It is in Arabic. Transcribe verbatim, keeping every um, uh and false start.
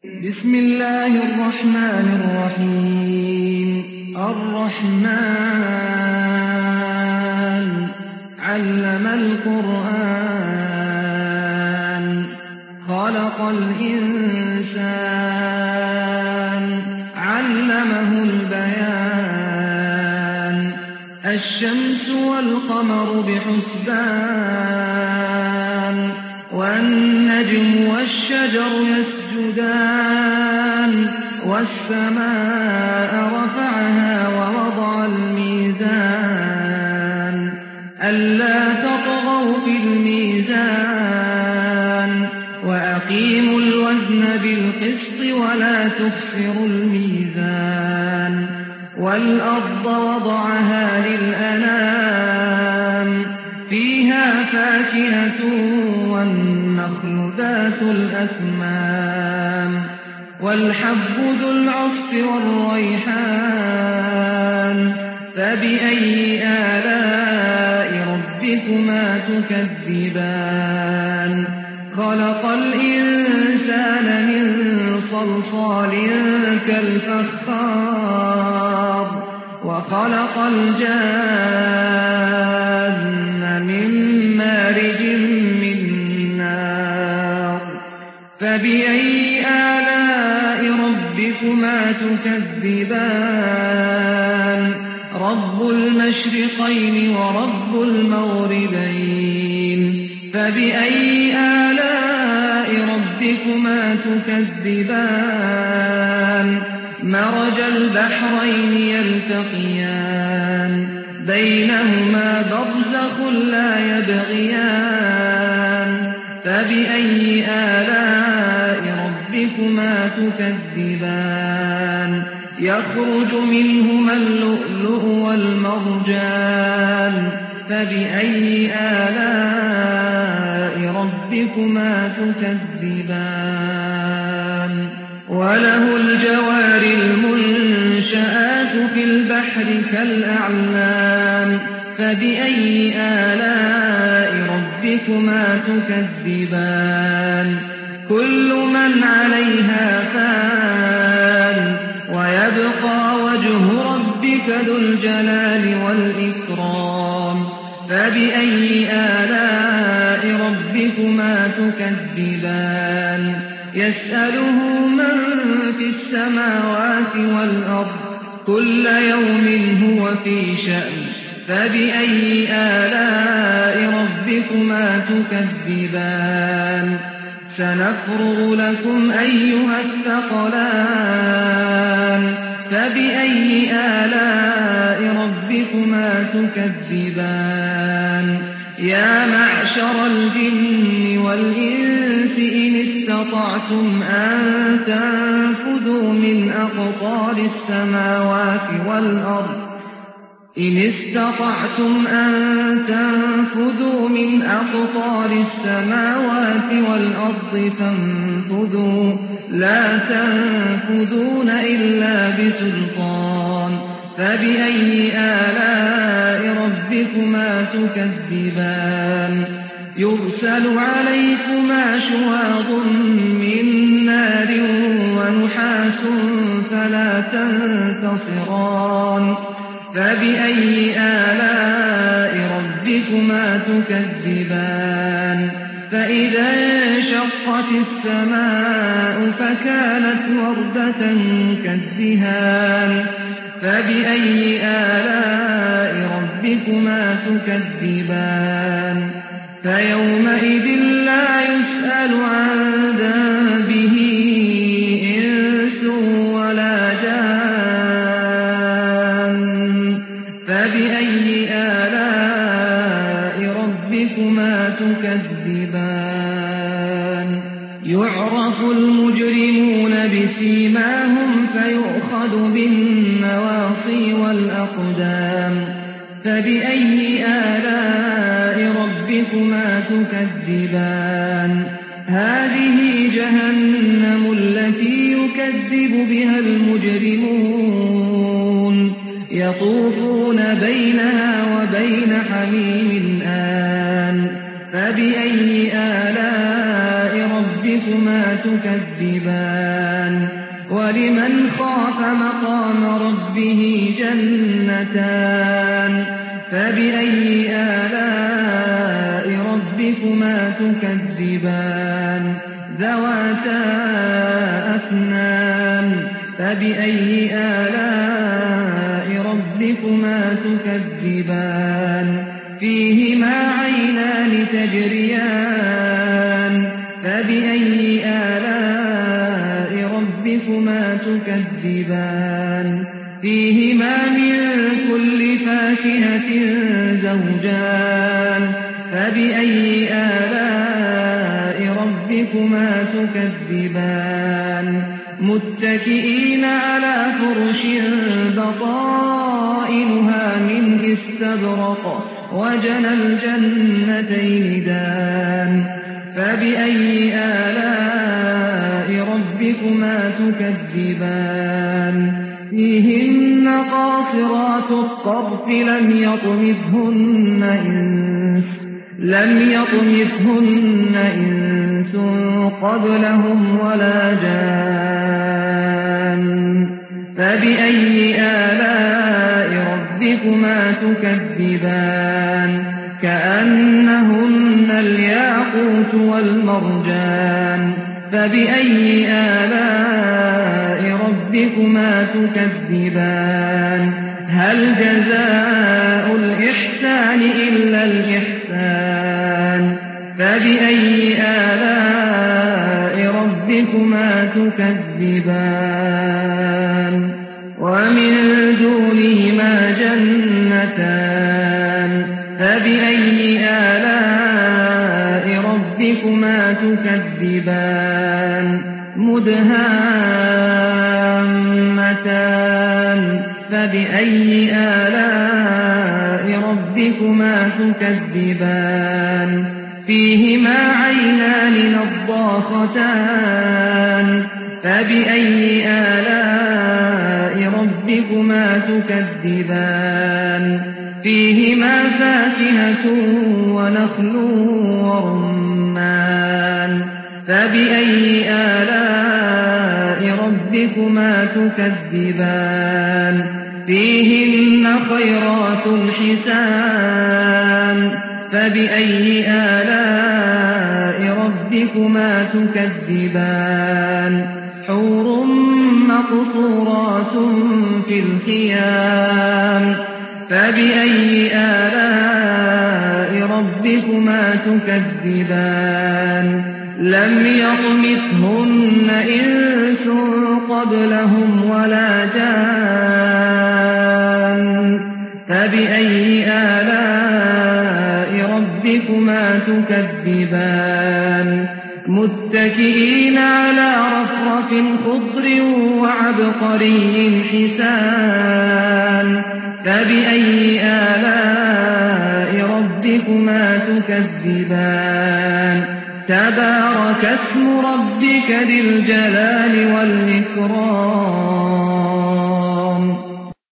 بسم الله الرحمن الرحيم الرحمن علم القرآن خلق الإنسان علمه البيان الشمس والقمر بحسبان والنجم والشجر يسجدان والسماء رفعها ووضع الميزان ألا تطغوا في الميزان وأقيموا الوزن بالقسط ولا تخسروا الميزان والأرض وضعها للأنام فيها فاكهة والنخل ذات الأكمام والحب ذو العصف والريحان فبأي آلاء ربكما تكذبان خلق الإنسان من صلصال كالفخار وخلق الجان من مارج من نار فبأي آلاء ربكما تكذبان رب المشرقين ورب المغربين فبأي آلاء ربكما تكذبان مرج البحرين يلتقيان بينهما برزخ لا يبغيان فبأي آلاء ربكما تكذبان يخرج منهما اللؤلؤ والمرجان فبأي آلاء ربكما تكذبان وله الجوار المنشآت في البحر كالأعلام فبأي آلاء ربكما تكذبان كل من عليها فان ويبقى وجه ربك ذو الجلال والإكرام فبأي آلاء ربكما تكذبان يسأله من في السماوات والأرض كل يوم هو في شأن فبأي آلاء ربكما تكذبان سنفرغ لكم أيها الثقلان فبأي آلاء ربكما تكذبان يا معشر الجن والإنس إن استطعتم أن تنفذوا من أقطار السماوات والأرض إن استطعتم أن تنفذوا من أقطار السماوات والأرض فانفذوا لا تنفذون إلا بسلطان فبأي آلاء ربكما تكذبان يرسل عليكما شواظ من نار ونحاس فلا تنتصران فبأي آلاء ربكما تكذبان فإذا انشقت السماء فكانت وردة كالدهان فبأي آلاء ربكما تكذبان فيومئذ لا يسأل عن ذنبه إنس ولا جان فبأي آلاء ربكما تكذبان يعرف المجرمون بسيماهم فيؤخذ بالنواصي والأقدام فبأي آلاء ربكما تكذبان هذه جهنم التي يكذب بها المجرمون يطوفون بينها وبين حميم آن فبأي آلاء ربكما تكذبان جنتان ولمن خاف مقام ربه جنتان فبأي آلاء ربكما تكذبان ذواتا أفنان فبأي آلاء ربكما تكذبان فيهما عينان تجريان فبأي آلاء ربكما تكذبان فيهما من كل فاكهة زوجان فبأي آلاء ربكما تكذبان متكئين على فرش بطائنها من استبرق وجنى الجنتين دان فبأي آلاء ربكما تكذبان فيهن قاصرات الطرف لم يطمثهن إنس لم يطمثهن إنس قبلهم ولا جان فبأي آلاء ربكما تكذبان كأنهن الياقوت والمرجان فبأي آلاء ربكما تكذبان هل جزاء الإحسان إلا الإحسان فبأي آلاء ربكما تكذبان ومن دونهما جنتان فبأي آلاء ربكما تكذبان مدهامتان فبأي آلاء ربكما تكذبان فيهما عينان نضاختان فبأي آلاء ربكما تكذبان فيهما فاكهة ونخل ورمان فبأي آلاء ربكما تكذبان فيهن خيرات حسان فبأي آلاء ربكما تكذبان حور مقصورات في الخيام فبأي آلاء ربكما تكذبان لم يطمثهن إنس قبلهم ولا جان فبأي آلاء ربكما تكذبان متكئين على رفرف خضر وعبقري حسان فبأي آلاء ربكما تكذبان تبارك اسم ربك ذي الجلال والإكرام